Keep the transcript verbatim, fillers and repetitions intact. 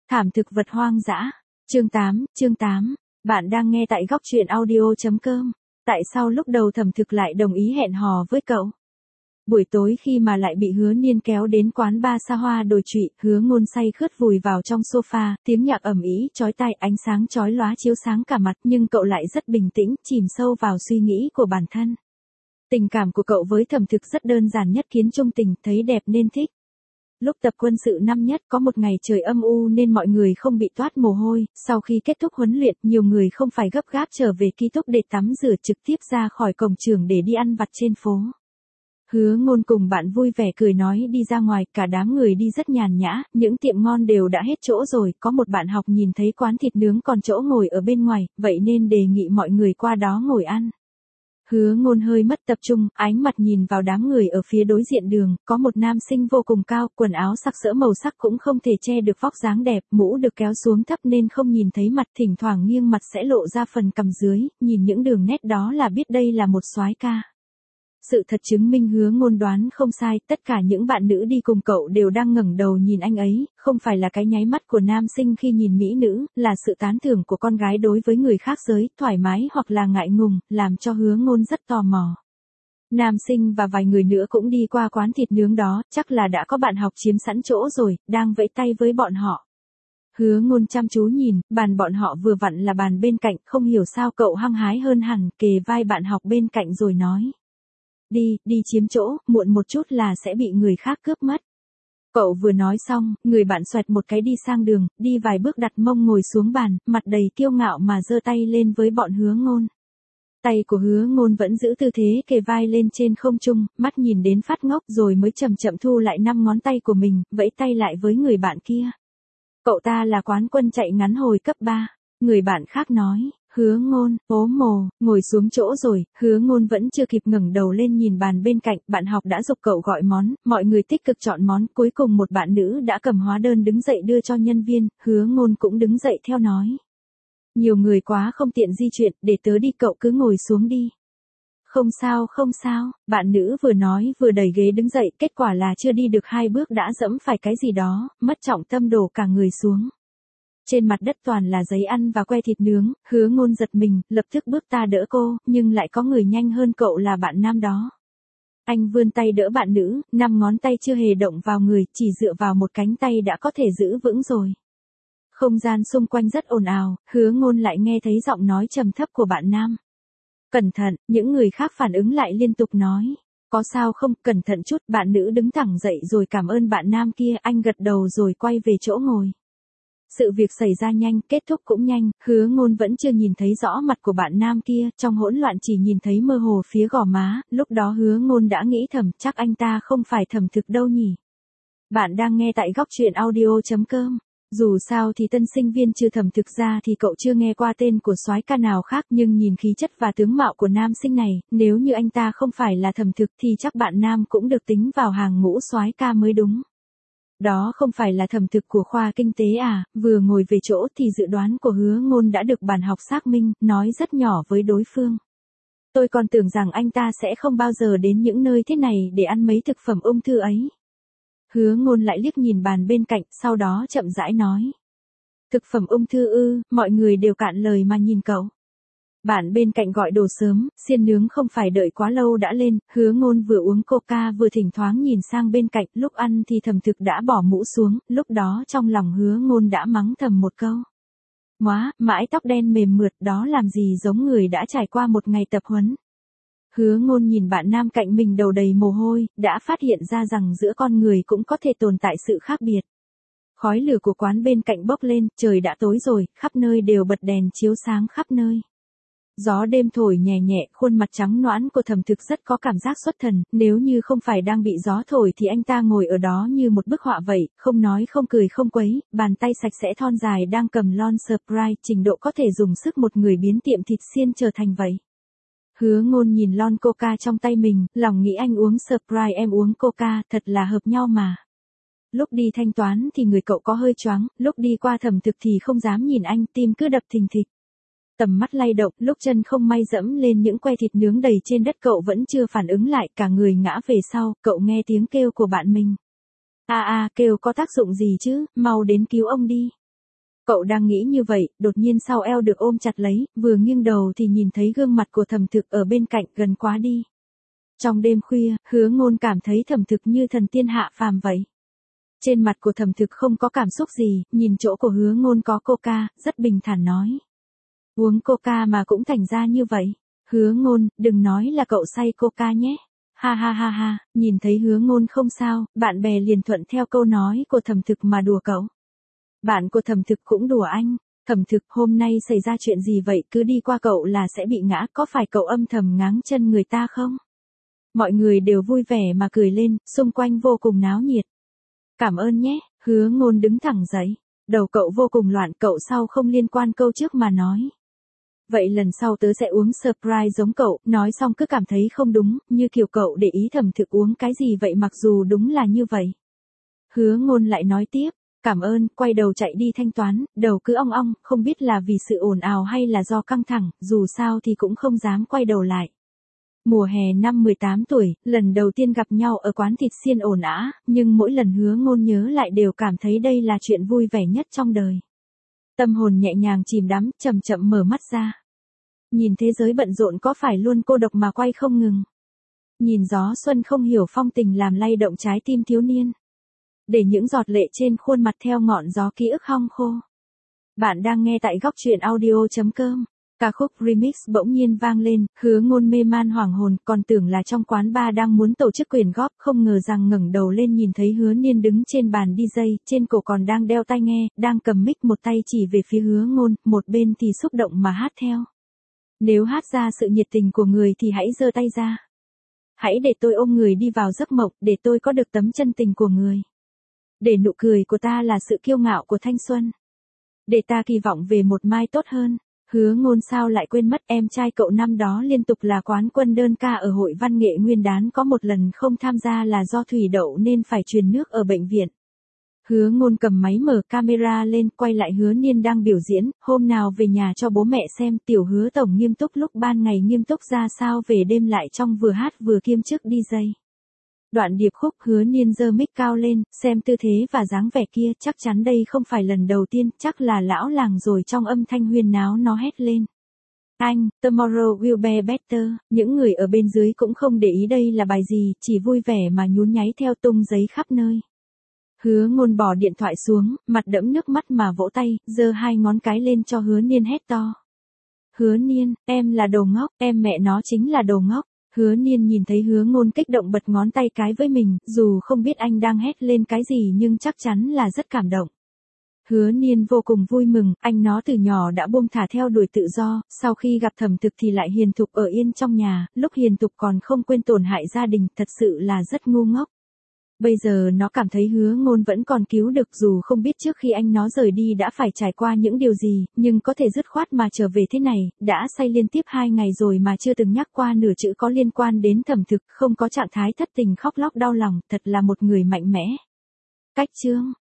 Thảm thực vật hoang dã. Chương tám, chương tám. Bạn đang nghe tại góc truyện audio.com. Tại sao lúc đầu Thẩm Thực lại đồng ý hẹn hò với cậu? Buổi tối khi mà lại bị Hứa Niên kéo đến quán bar xa hoa đồi trụy, Hứa Ngôn say khướt vùi vào trong sofa, tiếng nhạc ầm ĩ, chói tai, ánh sáng chói lóa chiếu sáng cả mặt, nhưng cậu lại rất bình tĩnh, chìm sâu vào suy nghĩ của bản thân. Tình cảm của cậu với Thẩm Thực rất đơn giản nhất kiến trung tình, thấy đẹp nên thích. Lúc tập quân sự năm nhất có một ngày trời âm u nên mọi người không bị toát mồ hôi, sau khi kết thúc huấn luyện nhiều người không phải gấp gáp trở về ký túc để tắm rửa trực tiếp ra khỏi cổng trường để đi ăn vặt trên phố. Hứa Ngôn cùng bạn vui vẻ cười nói đi ra ngoài, cả đám người đi rất nhàn nhã, những tiệm ngon đều đã hết chỗ rồi, có một bạn học nhìn thấy quán thịt nướng còn chỗ ngồi ở bên ngoài, vậy nên đề nghị mọi người qua đó ngồi ăn. Hứa Ngôn hơi mất tập trung, ánh mặt nhìn vào đám người ở phía đối diện đường, có một nam sinh vô cùng cao, quần áo sặc sỡ màu sắc cũng không thể che được vóc dáng đẹp, mũ được kéo xuống thấp nên không nhìn thấy mặt, thỉnh thoảng nghiêng mặt sẽ lộ ra phần cằm dưới, nhìn những đường nét đó là biết đây là một soái ca. Sự thật chứng minh Hứa Ngôn đoán không sai, tất cả những bạn nữ đi cùng cậu đều đang ngẩng đầu nhìn anh ấy, không phải là cái nháy mắt của nam sinh khi nhìn mỹ nữ, là sự tán thưởng của con gái đối với người khác giới, thoải mái hoặc là ngại ngùng, làm cho Hứa Ngôn rất tò mò. Nam sinh và vài người nữa cũng đi qua quán thịt nướng đó, chắc là đã có bạn học chiếm sẵn chỗ rồi, đang vẫy tay với bọn họ. Hứa Ngôn chăm chú nhìn, bàn bọn họ vừa vặn là bàn bên cạnh, không hiểu sao cậu hăng hái hơn hẳn, kề vai bạn học bên cạnh rồi nói. Đi, đi chiếm chỗ, muộn một chút là sẽ bị người khác cướp mất. Cậu vừa nói xong, người bạn xoẹt một cái đi sang đường, đi vài bước đặt mông ngồi xuống bàn, mặt đầy kiêu ngạo mà giơ tay lên với bọn Hứa Ngôn. Tay của Hứa Ngôn vẫn giữ tư thế kề vai lên trên không trung, mắt nhìn đến phát ngốc rồi mới chậm chậm thu lại năm ngón tay của mình, vẫy tay lại với người bạn kia. Cậu ta là quán quân chạy ngắn hồi cấp ba. Người bạn khác nói. Hứa Ngôn, ố mồ, ngồi xuống chỗ rồi, Hứa Ngôn vẫn chưa kịp ngẩng đầu lên nhìn bàn bên cạnh, bạn học đã giục cậu gọi món, mọi người tích cực chọn món, cuối cùng một bạn nữ đã cầm hóa đơn đứng dậy đưa cho nhân viên, Hứa Ngôn cũng đứng dậy theo nói. Nhiều người quá không tiện di chuyển, để tớ đi, cậu cứ ngồi xuống đi. Không sao không sao, bạn nữ vừa nói vừa đẩy ghế đứng dậy, kết quả là chưa đi được hai bước đã dẫm phải cái gì đó, mất trọng tâm đổ cả người xuống. Trên mặt đất toàn là giấy ăn và que thịt nướng, Hứa Ngôn giật mình, lập tức bước ta đỡ cô, nhưng lại có người nhanh hơn cậu là bạn nam đó. Anh vươn tay đỡ bạn nữ, năm ngón tay chưa hề động vào người, chỉ dựa vào một cánh tay đã có thể giữ vững rồi. Không gian xung quanh rất ồn ào, Hứa Ngôn lại nghe thấy giọng nói trầm thấp của bạn nam. Cẩn thận, những người khác phản ứng lại liên tục nói. Có sao không, cẩn thận chút, bạn nữ đứng thẳng dậy rồi cảm ơn bạn nam kia, anh gật đầu rồi quay về chỗ ngồi. Sự việc xảy ra nhanh, kết thúc cũng nhanh, Hứa Ngôn vẫn chưa nhìn thấy rõ mặt của bạn nam kia, trong hỗn loạn chỉ nhìn thấy mơ hồ phía gò má, lúc đó Hứa Ngôn đã nghĩ thầm, chắc anh ta không phải Thẩm Thực đâu nhỉ. Bạn đang nghe tại góc truyện audio.com. Dù sao thì tân sinh viên trừ Thẩm Thực ra thì cậu chưa nghe qua tên của soái ca nào khác, nhưng nhìn khí chất và tướng mạo của nam sinh này, nếu như anh ta không phải là Thẩm Thực thì chắc bạn nam cũng được tính vào hàng ngũ soái ca mới đúng. Đó không phải là Thẩm Thực của khoa kinh tế à, vừa ngồi về chỗ thì dự đoán của Hứa Ngôn đã được bàn học xác minh, nói rất nhỏ với đối phương. Tôi còn tưởng rằng anh ta sẽ không bao giờ đến những nơi thế này để ăn mấy thực phẩm ung thư ấy. Hứa Ngôn lại liếc nhìn bàn bên cạnh, sau đó chậm rãi nói. Thực phẩm ung thư ư, mọi người đều cạn lời mà nhìn cậu. Bạn bên cạnh gọi đồ sớm, xiên nướng không phải đợi quá lâu đã lên, Hứa Ngôn vừa uống coca vừa thỉnh thoảng nhìn sang bên cạnh, lúc ăn thì Thẩm Thực đã bỏ mũ xuống, lúc đó trong lòng Hứa Ngôn đã mắng thầm một câu. Móa, mãi tóc đen mềm mượt đó làm gì giống người đã trải qua một ngày tập huấn. Hứa Ngôn nhìn bạn nam cạnh mình đầu đầy mồ hôi, đã phát hiện ra rằng giữa con người cũng có thể tồn tại sự khác biệt. Khói lửa của quán bên cạnh bốc lên, trời đã tối rồi, khắp nơi đều bật đèn chiếu sáng khắp nơi. Gió đêm thổi nhẹ nhẹ, khuôn mặt trắng nõn của Thẩm Thực rất có cảm giác xuất thần, nếu như không phải đang bị gió thổi thì anh ta ngồi ở đó như một bức họa vậy, không nói không cười không quấy, bàn tay sạch sẽ thon dài đang cầm lon Sprite, trình độ có thể dùng sức một người biến tiệm thịt xiên trở thành vậy. Hứa Ngôn nhìn lon coca trong tay mình, lòng nghĩ anh uống Sprite em uống coca, thật là hợp nhau mà. Lúc đi thanh toán thì người cậu có hơi choáng, lúc đi qua Thẩm Thực thì không dám nhìn anh, tim cứ đập thình thịch. Tầm mắt lay động, lúc chân không may dẫm lên những que thịt nướng đầy trên đất cậu vẫn chưa phản ứng lại, cả người ngã về sau, cậu nghe tiếng kêu của bạn mình. A a, kêu có tác dụng gì chứ, mau đến cứu ông đi. Cậu đang nghĩ như vậy, đột nhiên sau eo được ôm chặt lấy, vừa nghiêng đầu thì nhìn thấy gương mặt của Thẩm Thực ở bên cạnh gần quá đi. Trong đêm khuya, Hứa Ngôn cảm thấy Thẩm Thực như thần tiên hạ phàm vậy. Trên mặt của Thẩm Thực không có cảm xúc gì, nhìn chỗ của Hứa Ngôn có coca, rất bình thản nói. Uống coca mà cũng thành ra như vậy. Hứa Ngôn, đừng nói là cậu say coca nhé. Ha ha ha ha, nhìn thấy Hứa Ngôn không sao, bạn bè liền thuận theo câu nói của Thẩm Thực mà đùa cậu. Bạn của Thẩm Thực cũng đùa anh. Thẩm Thực, hôm nay xảy ra chuyện gì vậy, cứ đi qua cậu là sẽ bị ngã, có phải cậu âm thầm ngáng chân người ta không? Mọi người đều vui vẻ mà cười lên, xung quanh vô cùng náo nhiệt. Cảm ơn nhé, Hứa Ngôn đứng thẳng dậy. Đầu cậu vô cùng loạn, cậu sau không liên quan câu trước mà nói. Vậy lần sau tớ sẽ uống Sprite giống cậu, nói xong cứ cảm thấy không đúng, như kiểu cậu để ý Thẩm Thực uống cái gì vậy mặc dù đúng là như vậy. Hứa Ngôn lại nói tiếp, cảm ơn, quay đầu chạy đi thanh toán, đầu cứ ong ong, không biết là vì sự ồn ào hay là do căng thẳng, dù sao thì cũng không dám quay đầu lại. Mùa hè năm mười tám tuổi, lần đầu tiên gặp nhau ở quán thịt xiên ồn ào, nhưng mỗi lần Hứa Ngôn nhớ lại đều cảm thấy đây là chuyện vui vẻ nhất trong đời. Tâm hồn nhẹ nhàng chìm đắm, chậm chậm mở mắt ra. Nhìn thế giới bận rộn có phải luôn cô độc mà quay không ngừng. Nhìn gió xuân không hiểu phong tình làm lay động trái tim thiếu niên. Để những giọt lệ trên khuôn mặt theo ngọn gió ký ức hong khô. Bạn đang nghe tại góc truyện audio chấm com. Ca khúc remix bỗng nhiên vang lên, Hứa Ngôn mê man hoảng hồn, còn tưởng là trong quán bar đang muốn tổ chức quyển góp, không ngờ rằng ngẩng đầu lên nhìn thấy Hứa Niên đứng trên bàn đi jay, trên cổ còn đang đeo tai nghe, đang cầm mic một tay chỉ về phía Hứa Ngôn, một bên thì xúc động mà hát theo. Nếu hát ra sự nhiệt tình của người thì hãy giơ tay ra. Hãy để tôi ôm người đi vào giấc mộng, để tôi có được tấm chân tình của người. Để nụ cười của ta là sự kiêu ngạo của thanh xuân. Để ta kỳ vọng về một mai tốt hơn. Hứa Ngôn sao lại quên mất em trai cậu năm đó liên tục là quán quân đơn ca ở hội văn nghệ Nguyên Đán, có một lần không tham gia là do thủy đậu nên phải truyền nước ở bệnh viện. Hứa Ngôn cầm máy mở camera lên, quay lại Hứa Niên đang biểu diễn, hôm nào về nhà cho bố mẹ xem, tiểu Hứa tổng nghiêm túc lúc ban ngày nghiêm túc ra sao, về đêm lại trong vừa hát vừa kiêm chức đi jay. Đoạn điệp khúc, Hứa Niên giơ mic cao lên, xem tư thế và dáng vẻ kia, chắc chắn đây không phải lần đầu tiên, chắc là lão làng rồi, trong âm thanh huyên náo nó hét lên. Anh, Tomorrow will be better, những người ở bên dưới cũng không để ý đây là bài gì, chỉ vui vẻ mà nhún nháy theo tung giấy khắp nơi. Hứa Ngôn bỏ điện thoại xuống, mặt đẫm nước mắt mà vỗ tay, giơ hai ngón cái lên cho Hứa Niên hét to. Hứa Niên, em là đồ ngốc, em mẹ nó chính là đồ ngốc. Hứa Niên nhìn thấy Hứa Ngôn kích động bật ngón tay cái với mình, dù không biết anh đang hét lên cái gì nhưng chắc chắn là rất cảm động. Hứa Niên vô cùng vui mừng, anh nó từ nhỏ đã buông thả theo đuổi tự do, sau khi gặp Thẩm Thực thì lại hiền thục ở yên trong nhà, lúc hiền thục còn không quên tổn hại gia đình, thật sự là rất ngu ngốc. Bây giờ nó cảm thấy Hứa Ngôn vẫn còn cứu được, dù không biết trước khi anh nó rời đi đã phải trải qua những điều gì, nhưng có thể dứt khoát mà trở về thế này, đã say liên tiếp hai ngày rồi mà chưa từng nhắc qua nửa chữ có liên quan đến Thẩm Thực, không có trạng thái thất tình khóc lóc đau lòng, thật là một người mạnh mẽ. Cách chương